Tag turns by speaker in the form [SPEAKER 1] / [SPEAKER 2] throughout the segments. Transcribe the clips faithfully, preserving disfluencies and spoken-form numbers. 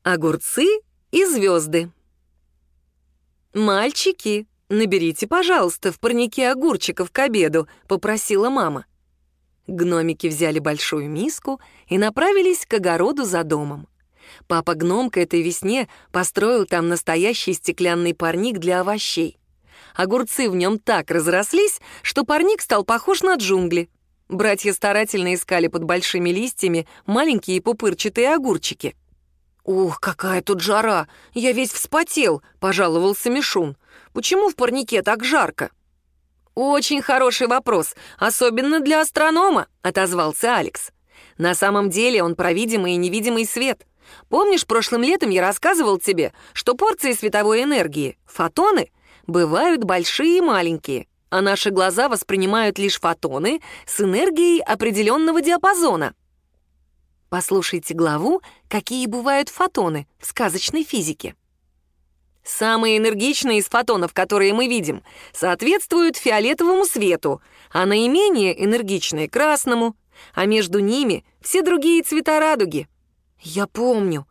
[SPEAKER 1] Огурцы и звезды. «Мальчики, наберите, пожалуйста, в парнике огурчиков к обеду», — попросила мама. Гномики взяли большую миску и направились к огороду за домом. Папа-гном к этой весне построил там настоящий стеклянный парник для овощей. Огурцы в нем так разрослись, что парник стал похож на джунгли. Братья старательно искали под большими листьями маленькие пупырчатые огурчики. «Ух, какая тут жара! Я весь вспотел», — пожаловался Мишун. «Почему в парнике так жарко?» «Очень хороший вопрос, особенно для астронома», — отозвался Алекс. «На самом деле он про видимый и невидимый свет. Помнишь, прошлым летом я рассказывал тебе, что порции световой энергии, фотоны, бывают большие и маленькие, а наши глаза воспринимают лишь фотоны с энергией определенного диапазона?» Послушайте главу «Какие бывают фотоны» в сказочной физике. Самые энергичные из фотонов, которые мы видим, соответствуют фиолетовому свету, а наименее энергичные — красному, а между ними все другие цвета радуги. Я помню.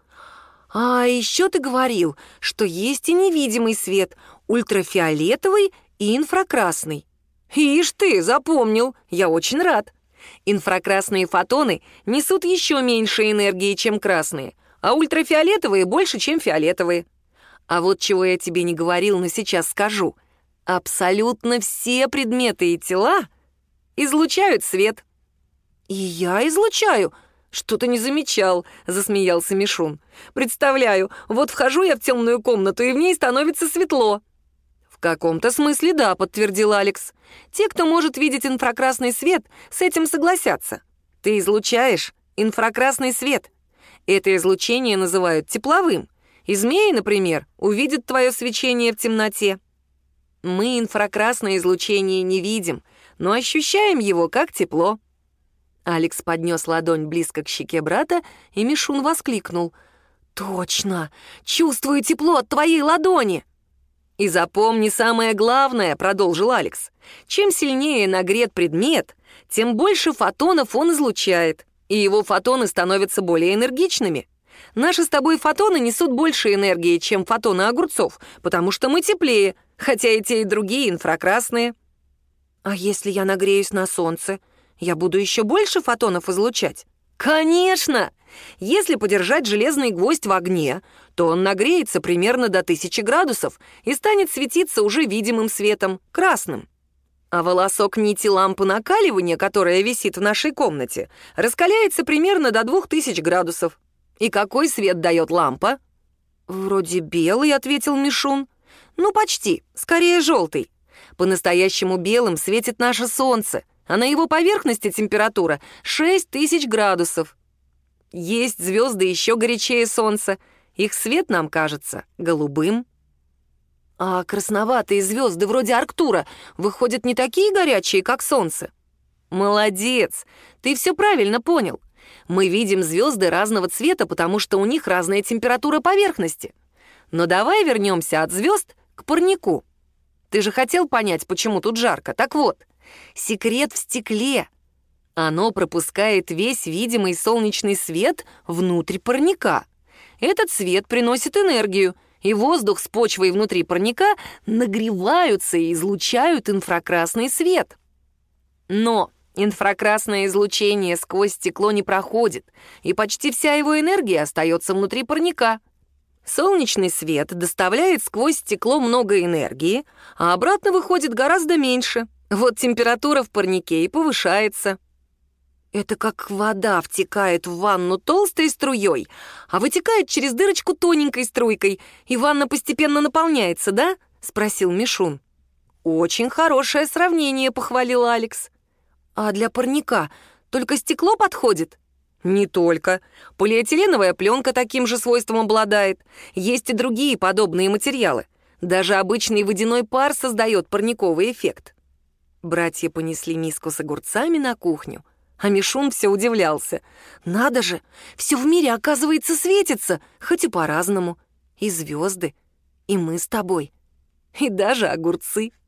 [SPEAKER 1] А еще ты говорил, что есть и невидимый свет, ультрафиолетовый и инфракрасный. Ишь ты, запомнил, я очень рад. Инфракрасные фотоны несут еще меньше энергии, чем красные, а ультрафиолетовые больше, чем фиолетовые. А вот чего я тебе не говорил, но сейчас скажу. Абсолютно все предметы и тела излучают свет. «И я излучаю? Что-то не замечал», — засмеялся Мишун. «Представляю, вот вхожу я в темную комнату, и в ней становится светло». «В каком-то смысле да», — подтвердил Алекс. «Те, кто может видеть инфракрасный свет, с этим согласятся. Ты излучаешь инфракрасный свет. Это излучение называют тепловым. И змеи, например, увидят твое свечение в темноте. Мы инфракрасное излучение не видим, но ощущаем его как тепло». Алекс поднес ладонь близко к щеке брата, и Мишун воскликнул. «Точно! Чувствую тепло от твоей ладони!» «И запомни самое главное», — продолжил Алекс. «Чем сильнее нагрет предмет, тем больше фотонов он излучает, и его фотоны становятся более энергичными. Наши с тобой фотоны несут больше энергии, чем фотоны огурцов, потому что мы теплее, хотя и те, и другие инфракрасные». «А если я нагреюсь на солнце, я буду еще больше фотонов излучать?» «Конечно! Если подержать железный гвоздь в огне, то он нагреется примерно до тысячи градусов и станет светиться уже видимым светом, красным. А волосок нити лампы накаливания, которая висит в нашей комнате, раскаляется примерно до двух тысяч градусов. И какой свет дает лампа?» «Вроде белый», — ответил Мишун. «Ну, почти, скорее желтый. По-настоящему белым светит наше солнце, а на его поверхности температура шесть тысяч градусов. Есть звезды еще горячее солнца, их свет нам кажется голубым». «А красноватые звезды вроде Арктура, выходят, не такие горячие, как солнце?» «Молодец, ты все правильно понял. Мы видим звезды разного цвета, потому что у них разная температура поверхности. Но давай вернемся от звезд к парнику. Ты же хотел понять, почему тут жарко. Так вот, секрет в стекле. Оно пропускает весь видимый солнечный свет внутрь парника. Этот свет приносит энергию, и воздух с почвой внутри парника нагреваются и излучают инфракрасный свет. Но инфракрасное излучение сквозь стекло не проходит, и почти вся его энергия остается внутри парника. Солнечный свет доставляет сквозь стекло много энергии, а обратно выходит гораздо меньше. Вот температура в парнике и повышается. Это как вода втекает в ванну толстой струей, а вытекает через дырочку тоненькой струйкой, и ванна постепенно наполняется, да? — спросил Мишун. «Очень хорошее сравнение», — похвалил Алекс. «А для парника только стекло подходит?» «Не только. Полиэтиленовая пленка таким же свойством обладает. Есть и другие подобные материалы. Даже обычный водяной пар создает парниковый эффект». Братья понесли миску с огурцами на кухню, а Мишун все удивлялся. «Надо же, все в мире, оказывается, светится, хоть и по-разному. И звезды, и мы с тобой, и даже огурцы».